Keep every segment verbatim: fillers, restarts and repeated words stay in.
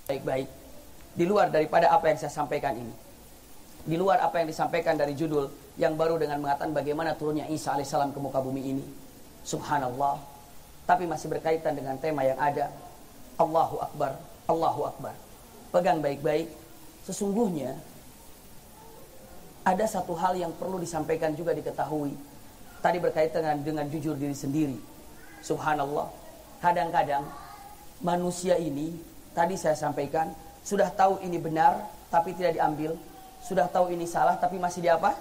baik-baik. Di luar daripada apa yang saya sampaikan ini, di luar apa yang disampaikan dari judul yang baru dengan mengatakan bagaimana turunnya Isa alaihissalam ke muka bumi ini, subhanallah, tapi masih berkaitan dengan tema yang ada. Allahu Akbar, Allahu Akbar. Pegang baik-baik. Sesungguhnya ada satu hal yang perlu disampaikan juga diketahui. Tadi berkaitan dengan, dengan jujur diri sendiri. Subhanallah. Kadang-kadang manusia ini, tadi saya sampaikan, sudah tahu ini benar tapi tidak diambil, sudah tahu ini salah tapi masih di apa?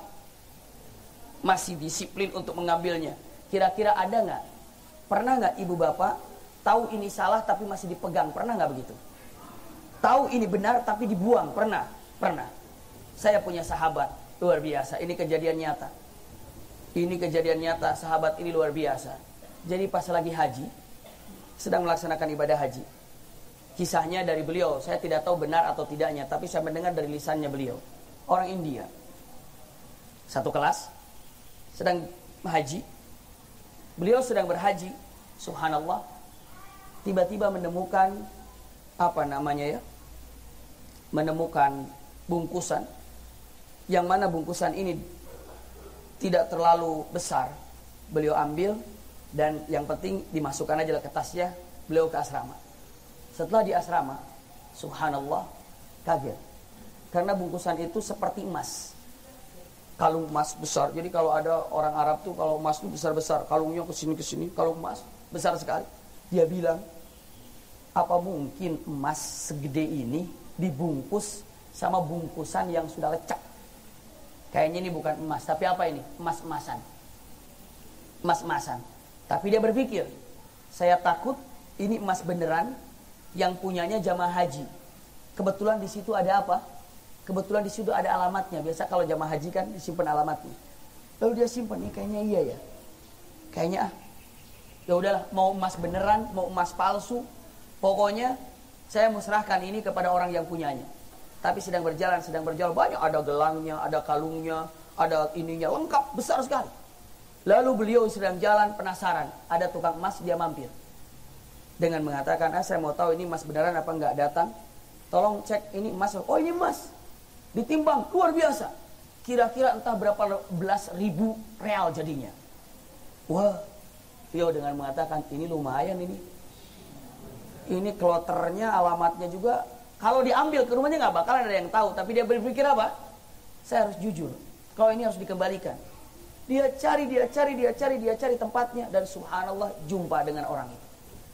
Masih disiplin untuk mengambilnya. Kira-kira ada nggak? Pernah nggak ibu bapak tahu ini salah tapi masih dipegang? Pernah nggak begitu? Tahu ini benar tapi dibuang? Pernah? Pernah. Saya punya sahabat luar biasa. Ini kejadian nyata. Ini kejadian nyata. Sahabat ini luar biasa. Jadi pas lagi haji, sedang melaksanakan ibadah haji, kisahnya dari beliau, saya tidak tahu benar atau tidaknya, tapi saya mendengar dari lisannya beliau. Orang India, satu kelas, sedang haji. Beliau sedang berhaji, subhanallah, tiba-tiba menemukan apa namanya ya, menemukan bungkusan, yang mana bungkusan ini tidak terlalu besar. Beliau ambil dan yang penting dimasukkan aja ke tasnya. Beliau ke asrama. Setelah di asrama, subhanallah, kaget. Karena bungkusan itu seperti emas. Kalung emas besar. Jadi kalau ada orang Arab tuh kalau emas itu besar-besar, kalungnya kesini kesini, kalung emas besar sekali. Dia bilang, apa mungkin emas segede ini dibungkus sama bungkusan yang sudah lecak? Kayaknya ini bukan emas, tapi apa ini? Emas-emasan. Emas-emasan. Tapi dia berpikir, saya takut ini emas beneran yang punyanya jamaah haji. Kebetulan di situ ada apa? Kebetulan di situ ada alamatnya. Biasa kalau jamaah haji kan disimpan alamatnya. Lalu dia simpan, nih kayaknya iya ya. Kayaknya ah, ya udahlah, mau emas beneran, mau emas palsu, pokoknya saya musrahkan ini kepada orang yang punyanya. Tapi sedang berjalan, sedang berjalan banyak, ada gelangnya, ada kalungnya, ada ininya, lengkap, besar sekali. Lalu beliau sedang jalan penasaran, ada tukang emas, dia mampir. Dengan mengatakan, ah saya mau tahu ini emas beneran apa enggak, datang. Tolong cek ini emas. Oh ini emas. Ditimbang, luar biasa. Kira-kira entah berapa belas ribu real jadinya. Wah, beliau dengan mengatakan, ini lumayan ini. Ini kloternya, alamatnya juga. Kalau diambil ke rumahnya nggak bakalan ada yang tahu. Tapi dia berpikir apa? Saya harus jujur. Kalau ini harus dikembalikan. Dia cari, dia cari, dia cari, dia cari tempatnya. Dan subhanallah jumpa dengan orang itu.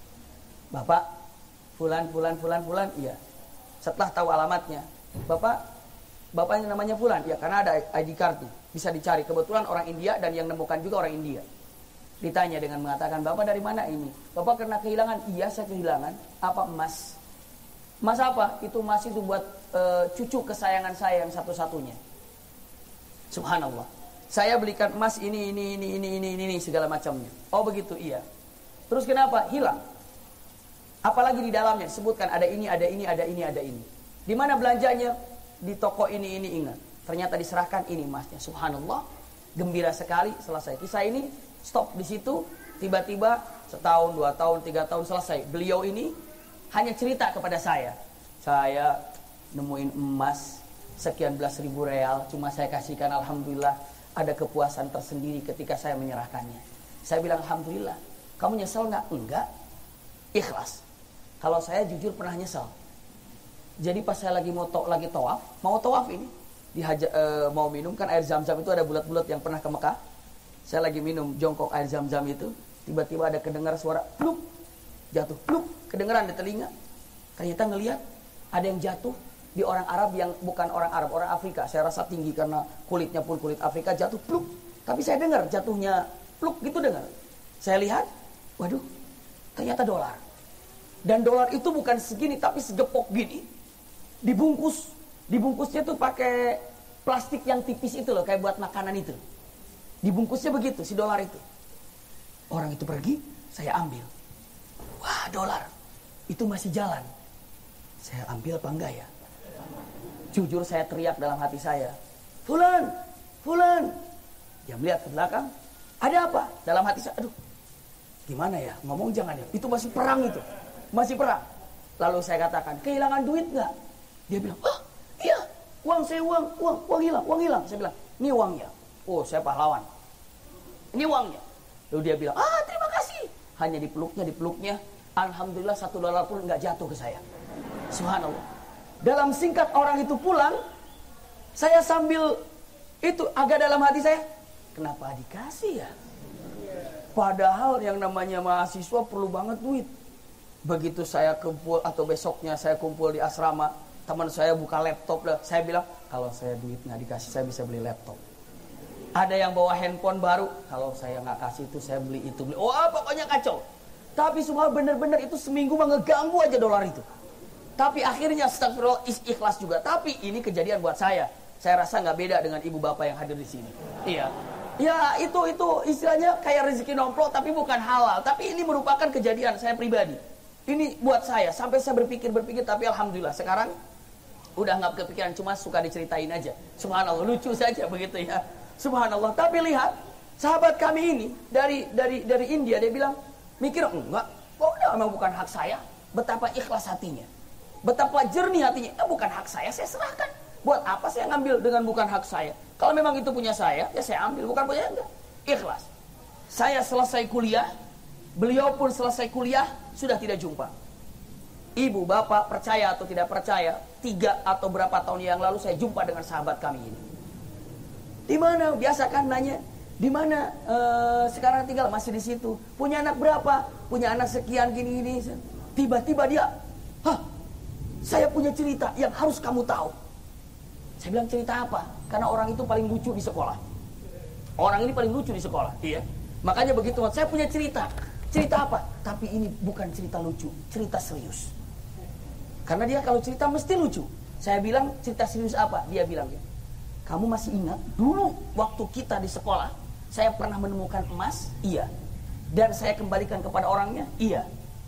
Bapak, fulan, fulan, fulan, fulan, iya. Setelah tahu alamatnya, Bapak, bapaknya namanya fulan, ya karena ada I D cardnya, bisa dicari. Kebetulan orang India dan yang nemukan juga orang India. Ditanya dengan mengatakan, Bapak dari mana ini? Bapak kena kehilangan? Iya saya kehilangan. Apa? Emas. Emas apa? Itu emas itu buat uh, cucu kesayangan saya yang satu-satunya. Subhanallah. Saya belikan emas ini, ini, ini, ini, ini, ini, ini segala macamnya. Oh begitu, iya. Terus kenapa? Hilang. Apalagi di dalamnya disebutkan ada ini, ada ini, ada ini, ada ini. Di mana belanjanya? Di toko ini, ini, ingat. Ternyata diserahkan ini emasnya. Subhanallah. Gembira sekali, selesai. Kisah ini stop di situ. Tiba-tiba setahun, dua tahun, tiga tahun selesai. Beliau ini hanya cerita kepada saya. Saya nemuin emas sekian belas ribu real. Cuma saya kasihkan, alhamdulillah. Ada kepuasan tersendiri ketika saya menyerahkannya. Saya bilang, alhamdulillah. Kamu nyesel nggak? Enggak. Ikhlas. Kalau saya jujur pernah nyesal. Jadi pas saya lagi mau to, lagi tawaf, mau tawaf ini, dihaja, e, mau minum kan air zam-zam itu ada bulat-bulat yang pernah ke Mekah. Saya lagi minum jongkok air zam-zam itu, tiba-tiba ada kedengar suara pluk, jatuh pluk, kedengaran di telinga. Ternyata ngelihat ada yang jatuh di orang Arab yang bukan orang Arab, orang Afrika. Saya rasa tinggi karena kulitnya pun kulit Afrika, jatuh pluk. Tapi saya dengar jatuhnya pluk gitu dengar. Saya lihat, waduh, ternyata dolar. Dan dolar itu bukan segini tapi segepok gini. Dibungkus. Dibungkusnya tuh pakai plastik yang tipis itu loh, kayak buat makanan itu. Dibungkusnya begitu si dolar itu. Orang itu pergi, saya ambil. Wah, dolar. Itu masih jalan. Saya ambil apa enggak ya? Jujur saya teriak dalam hati saya. Fulan, Fulan. Dia melihat ke belakang. Ada apa? Dalam hati saya, aduh. Gimana ya? Ngomong jangan ya. Itu masih perang itu. Masih perang. Lalu saya katakan, kehilangan duit nggak? Dia bilang, ah iya, uang saya uang, uang, uang hilang, uang hilang. Saya bilang, ini uangnya. Oh, saya pahlawan. Ini uangnya. Lalu dia bilang, ah terima kasih. Hanya dipeluknya, dipeluknya. Alhamdulillah satu dolar pun nggak jatuh ke saya. Subhanallah. Dalam singkat orang itu pulang, saya sambil itu agak dalam hati saya, kenapa dikasih ya? Padahal yang namanya mahasiswa perlu banget duit. Begitu saya kumpul atau besoknya saya kumpul di asrama, teman saya buka laptop lah. Saya bilang, kalau saya duit nggak dikasih, saya bisa beli laptop. Ada yang bawa handphone baru, kalau saya nggak kasih itu saya beli itu beli. Oh pokoknya kacau. Tapi semua benar-benar itu seminggu ngeganggu aja dolar itu. Tapi akhirnya astagfirullah ikhlas juga. Tapi ini kejadian buat saya. Saya rasa nggak beda dengan ibu bapak yang hadir di sini. Iya. Ya itu itu istilahnya kayak rezeki nomplok tapi bukan halal. Tapi ini merupakan kejadian saya pribadi. Ini buat saya. Sampai saya berpikir-berpikir tapi alhamdulillah sekarang udah nggak kepikiran, cuma suka diceritain aja. Subhanallah, lucu saja begitu ya. Subhanallah. Tapi lihat sahabat kami ini dari dari dari India, dia bilang, mikir enggak, kok udah memang bukan hak saya. Betapa ikhlas hatinya, betapa jernih hatinya. Eh, bukan hak saya, saya serahkan. Buat apa saya ngambil dengan bukan hak saya? Kalau memang itu punya saya, ya saya ambil. Bukan punya enggak. Ikhlas. Saya selesai kuliah, beliau pun selesai kuliah, sudah tidak jumpa. Ibu, bapak, percaya atau tidak percaya, tiga atau berapa tahun yang lalu saya jumpa dengan sahabat kami ini. Di mana? Biasa kan nanya, di mana uh, sekarang tinggal? Masih di situ. Punya anak berapa? Punya anak sekian gini-gini. Tiba-tiba dia, hah, saya punya cerita yang harus kamu tahu. Saya bilang, cerita apa? Karena orang itu paling lucu di sekolah. Orang ini paling lucu di sekolah. Iya. Makanya begitu, saya punya cerita. Cerita apa? Tapi ini bukan cerita lucu, cerita serius. Karena dia kalau cerita mesti lucu. Saya bilang, cerita serius apa? Dia bilang, kamu masih ingat dulu waktu kita di sekolah, saya pernah menemukan emas? Iya. Dan saya kembalikan kepada orangnya? Iya.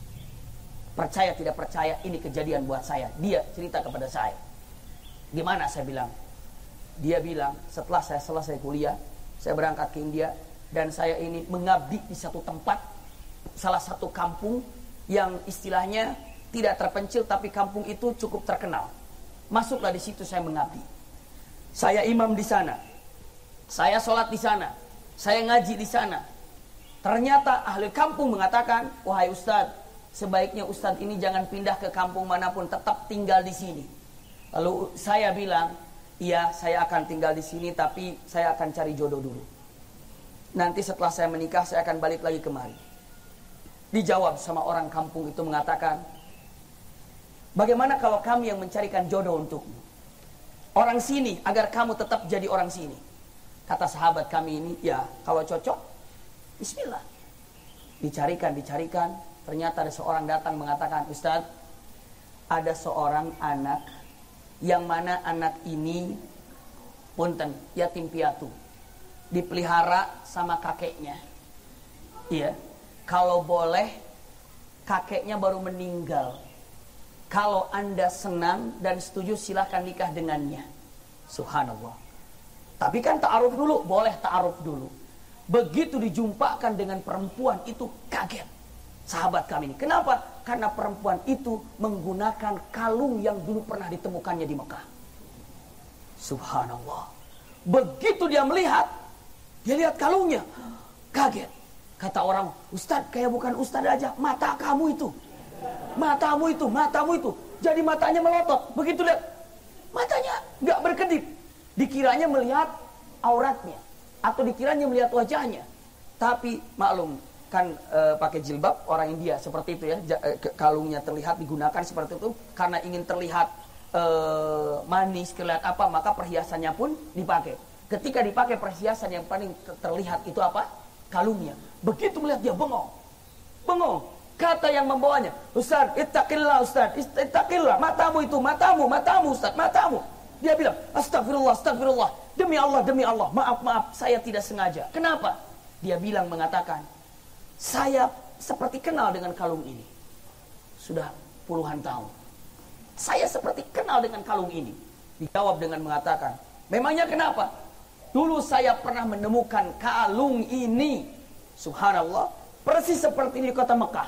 Percaya tidak percaya, ini kejadian buat saya. Dia cerita kepada saya. Gimana? Saya bilang. Dia bilang, setelah saya selesai kuliah, saya berangkat ke India, dan saya ini mengabdi di satu tempat, salah satu kampung yang istilahnya tidak terpencil, tapi kampung itu cukup terkenal. Masuklah di situ saya mengabdi. Saya imam di sana, saya sholat di sana, saya ngaji di sana. Ternyata ahli kampung mengatakan, wahai ustadz, sebaiknya ustadz ini jangan pindah ke kampung manapun, tetap tinggal di sini. Lalu saya bilang, iya saya akan tinggal di sini, tapi saya akan cari jodoh dulu. Nanti setelah saya menikah, saya akan balik lagi kemari. Dijawab sama orang kampung itu mengatakan, bagaimana kalau kami yang mencarikan jodoh untukmu? Orang sini, agar kamu tetap jadi orang sini. Kata sahabat kami ini, ya kalau cocok, bismillah. Dicarikan, dicarikan. Ternyata ada seorang datang mengatakan, Ustadz, ada seorang anak, yang mana anak ini, punten, yatim piatu. Dipelihara sama kakeknya. Iya. Kalau boleh, kakeknya baru meninggal. Kalau Anda senang dan setuju, silahkan nikah dengannya. Subhanallah. Tapi kan ta'aruf dulu, boleh ta'aruf dulu. Begitu dijumpakan dengan perempuan itu, kaget sahabat kami ini. Kenapa? Karena perempuan itu menggunakan kalung yang dulu pernah ditemukannya di Mekah. Subhanallah. Begitu dia melihat, dia lihat kalungnya, kaget. Kata orang, Ustadz, kayak bukan Ustadz aja, mata kamu itu. Matamu itu, matamu itu. Jadi matanya melotot. Begitu lihat, matanya gak berkedip. Dikiranya melihat auratnya, atau dikiranya melihat wajahnya. Tapi maklum, kan e, pakai jilbab orang India seperti itu ya. Kalungnya terlihat digunakan seperti itu karena ingin terlihat e, manis, terlihat apa, maka perhiasannya pun dipakai. Ketika dipakai perhiasan yang paling terlihat itu apa? Kalungnya. Begitu melihat dia bengong. Bengong. Kata yang membawanya, Ustaz, ittaqillah Ustaz, ittaqillah, matamu itu, matamu, matamu Ustaz, matamu. Dia bilang, astagfirullah, astagfirullah, demi Allah, demi Allah, maaf, maaf, saya tidak sengaja. Kenapa? Dia bilang, mengatakan, saya seperti kenal dengan kalung ini. Sudah puluhan tahun. Saya seperti kenal dengan kalung ini. Dijawab dengan mengatakan, memangnya kenapa? Dulu saya pernah menemukan kalung ini. Subhanallah, persis seperti di kota Mekah.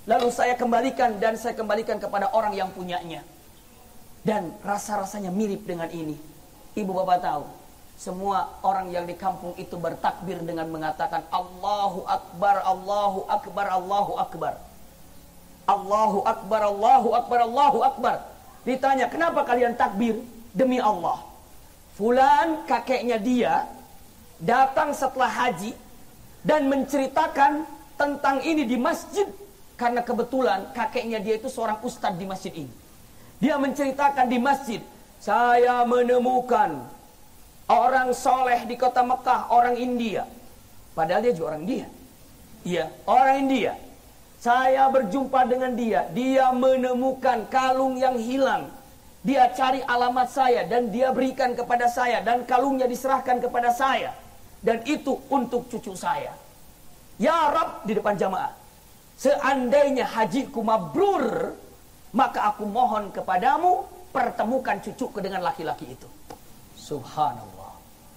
Lalu saya kembalikan dan saya kembalikan kepada orang yang punyanya. Dan rasa-rasanya mirip dengan ini. Ibu bapak tahu, semua orang yang di kampung itu bertakbir dengan mengatakan Allahu Akbar, Allahu Akbar, Allahu Akbar. Allahu Akbar, Allahu Akbar, Allahu Akbar. Ditanya, kenapa kalian takbir? Demi Allah. Fulan, kakeknya dia, datang setelah haji dan menceritakan tentang ini di masjid. Karena kebetulan kakeknya dia itu seorang ustadz di masjid ini. Dia menceritakan di masjid, saya menemukan orang soleh di kota Mekah, orang India. Padahal dia juga orang India. Iya, orang India. Saya berjumpa dengan dia. Dia menemukan kalung yang hilang. Dia cari alamat saya dan dia berikan kepada saya. Dan kalungnya diserahkan kepada saya. Dan itu untuk cucu saya. Ya Rab, di depan jamaah, seandainya hajiku mabrur, maka aku mohon kepadamu, pertemukan cucuku dengan laki-laki itu. Subhanallah.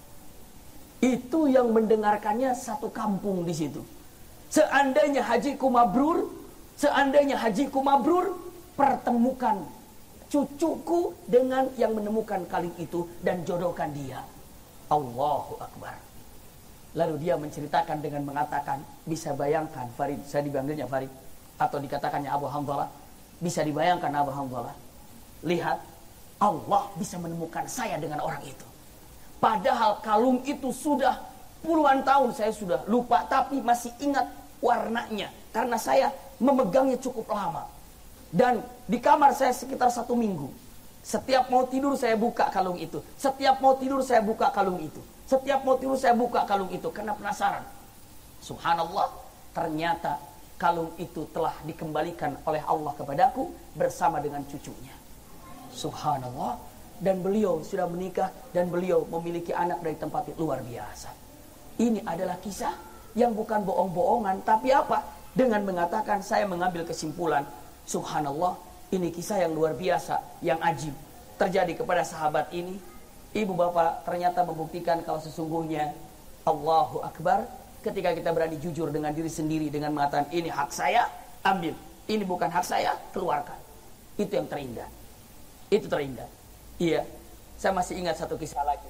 Itu yang mendengarkannya satu kampung di situ. Seandainya hajiku mabrur, seandainya hajiku mabrur, pertemukan cucuku dengan yang menemukan kalung itu dan jodohkan dia. Allahu Akbar. Lalu dia menceritakan dengan mengatakan, bisa bayangkan Farid, saya dipanggilnya Farid, atau dikatakannya Abu Hanzalah, bisa dibayangkan Abu Hanzalah, lihat, Allah bisa menemukan saya dengan orang itu. Padahal kalung itu sudah puluhan tahun saya sudah lupa, tapi masih ingat warnanya karena saya memegangnya cukup lama. Dan di kamar saya sekitar satu minggu, setiap mau tidur saya buka kalung itu, setiap mau tidur saya buka kalung itu, setiap mau tidur saya buka kalung itu karena penasaran. Subhanallah, ternyata kalung itu telah dikembalikan oleh Allah kepadaku bersama dengan cucunya. Subhanallah. Dan beliau sudah menikah dan beliau memiliki anak dari tempat yang luar biasa. Ini adalah kisah yang bukan bohong-bohongan, tapi apa? Dengan mengatakan saya mengambil kesimpulan, subhanallah, ini kisah yang luar biasa, yang ajib terjadi kepada sahabat ini. Ibu bapak ternyata membuktikan kalau sesungguhnya Allahu Akbar, ketika kita berani jujur dengan diri sendiri dengan mengatakan ini hak saya, ambil. Ini bukan hak saya, keluarkan. Itu yang terindah. Itu terindah. Iya, saya masih ingat satu kisah lagi.